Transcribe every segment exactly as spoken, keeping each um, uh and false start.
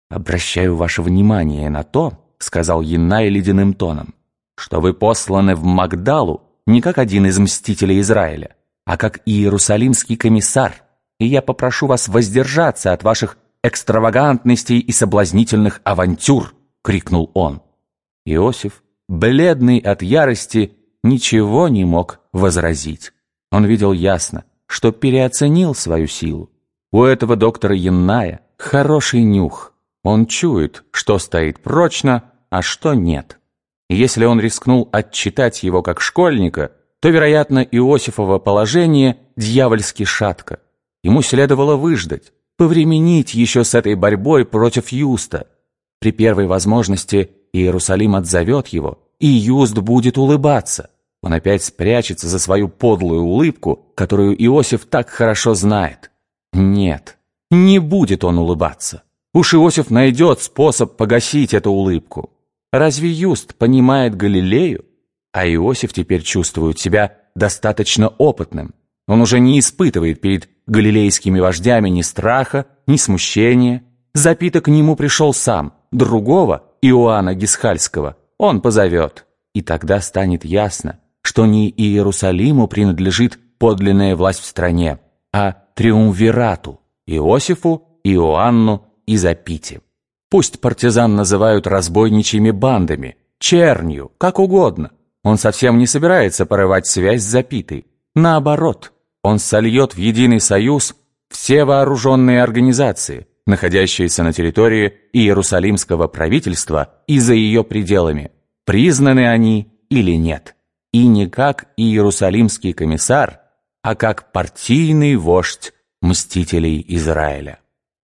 «Обращаю ваше внимание на то, — сказал Яннай ледяным тоном, — что вы посланы в Магдалу не как один из мстителей Израиля, а как иерусалимский комиссар, и я попрошу вас воздержаться от ваших экстравагантностей и соблазнительных авантюр!» — крикнул он. Иосиф, бледный от ярости, ничего не мог возразить. Он видел ясно, что переоценил свою силу. У этого доктора Янная хороший нюх. Он чует, что стоит прочно, а что нет. И если он рискнул отчитать его как школьника, то, вероятно, Иосифово положение дьявольски шатко. Ему следовало выждать, повременить еще с этой борьбой против Юста. При первой возможности Иерусалим отзовет его, и Юст будет улыбаться. Он опять спрячется за свою подлую улыбку, которую Иосиф так хорошо знает. Нет, не будет он улыбаться. Уж Иосиф найдет способ погасить эту улыбку. Разве Юст понимает Галилею? А Иосиф теперь чувствует себя достаточно опытным. Он уже не испытывает перед галилейскими вождями ни страха, ни смущения. Запиток к нему пришел сам, другого, Иоанна Гисхальского, он позовет. И тогда станет ясно, что не Иерусалиму принадлежит подлинная власть в стране, а триумвирату – Иосифу, Иоанну и Запите. Пусть партизан называют разбойничьими бандами, чернью, как угодно. Он совсем не собирается порывать связь с Запитой. Наоборот, он сольет в единый союз все вооруженные организации, находящиеся на территории Иерусалимского правительства и за ее пределами, признаны они или нет. И не как иерусалимский комиссар, а как партийный вождь мстителей Израиля.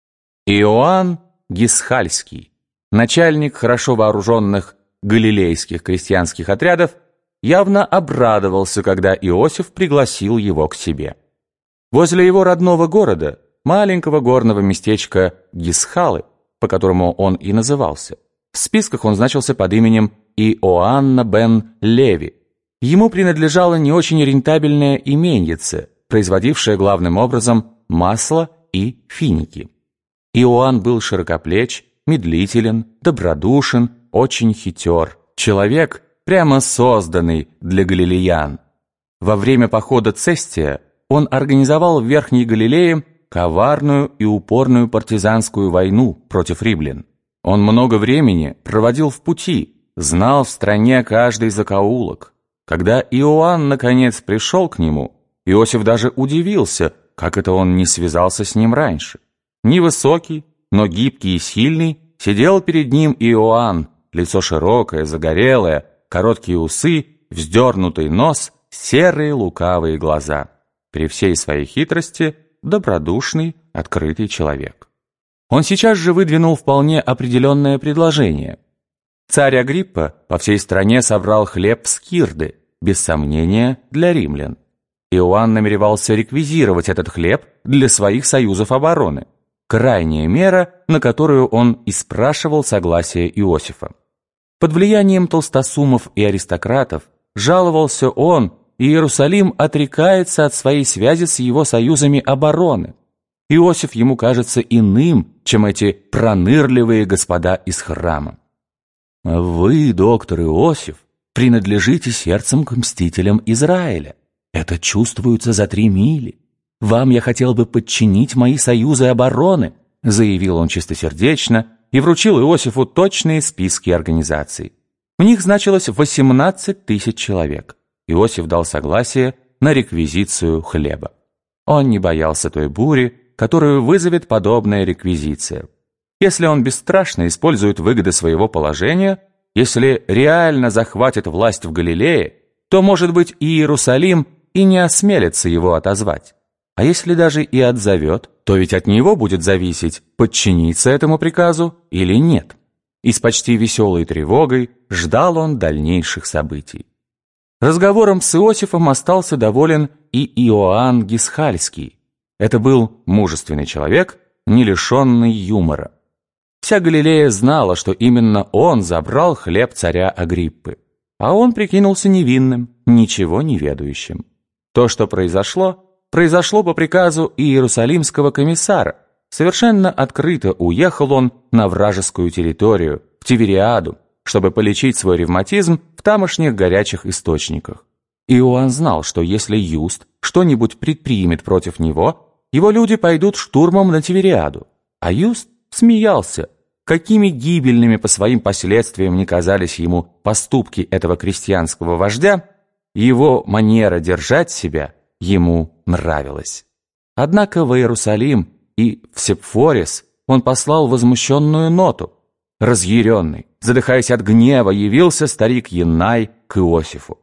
Иоанн Гисхальский, начальник хорошо вооруженных галилейских крестьянских отрядов, явно обрадовался, когда Иосиф пригласил его к себе. Возле его родного города, маленького горного местечка Гисхалы, по которому он и назывался, в списках он значился под именем Иоанна бен Леви. Ему принадлежало не очень рентабельное именьице, производившее главным образом масло и финики. Иоанн был широкоплеч, медлителен, добродушен, очень хитер, человек, прямо созданный для галилеян. Во время похода Цестия он организовал в Верхней Галилее коварную и упорную партизанскую войну против римлян. Он много времени проводил в пути, знал в стране каждый закоулок. Когда Иоанн наконец пришел к нему, Иосиф даже удивился, как это он не связался с ним раньше. Невысокий, но гибкий и сильный, сидел перед ним Иоанн, лицо широкое, загорелое, короткие усы, вздернутый нос, серые лукавые глаза. При всей своей хитрости добродушный, открытый человек. Он сейчас же выдвинул вполне определенное предложение. Царь Агриппа по всей стране собрал хлеб в скирды, без сомнения, для римлян. Иоанн намеревался реквизировать этот хлеб для своих союзов обороны. Крайняя мера, на которую он и спрашивал согласие Иосифа. Под влиянием толстосумов и аристократов жаловался он, и Иерусалим отрекается от своей связи с его союзами обороны. Иосиф ему кажется иным, чем эти пронырливые господа из храма. «Вы, доктор Иосиф, принадлежите сердцем к мстителям Израиля. Это чувствуется за три мили. Вам я хотел бы подчинить мои союзы обороны», заявил он чистосердечно и вручил Иосифу точные списки организаций. В них значилось восемнадцать тысяч человек. Иосиф дал согласие на реквизицию хлеба. Он не боялся той бури, которую вызовет подобная реквизиция. Если он бесстрашно использует выгоды своего положения, если реально захватит власть в Галилее, то, может быть, и Иерусалим и не осмелится его отозвать. А если даже и отзовет, то ведь от него будет зависеть, подчиниться этому приказу или нет. И с почти веселой тревогой ждал он дальнейших событий. Разговором с Иосифом остался доволен и Иоанн Гисхальский. Это был мужественный человек, не лишенный юмора. Вся Галилея знала, что именно он забрал хлеб царя Агриппы, а он прикинулся невинным, ничего не ведающим. То, что произошло, произошло по приказу иерусалимского комиссара, совершенно открыто уехал он на вражескую территорию, в Тивериаду, чтобы полечить свой ревматизм в тамошних горячих источниках. Иоанн знал, что если Юст что-нибудь предпримет против него, его люди пойдут штурмом на Тивериаду. А Юст смеялся. Какими гибельными по своим последствиям не казались ему поступки этого крестьянского вождя, его манера держать себя ему нравилась. Однако в Иерусалим и в Сепфорис он послал возмущенную ноту. Разъяренный, задыхаясь от гнева, явился старик Яннай к Иосифу.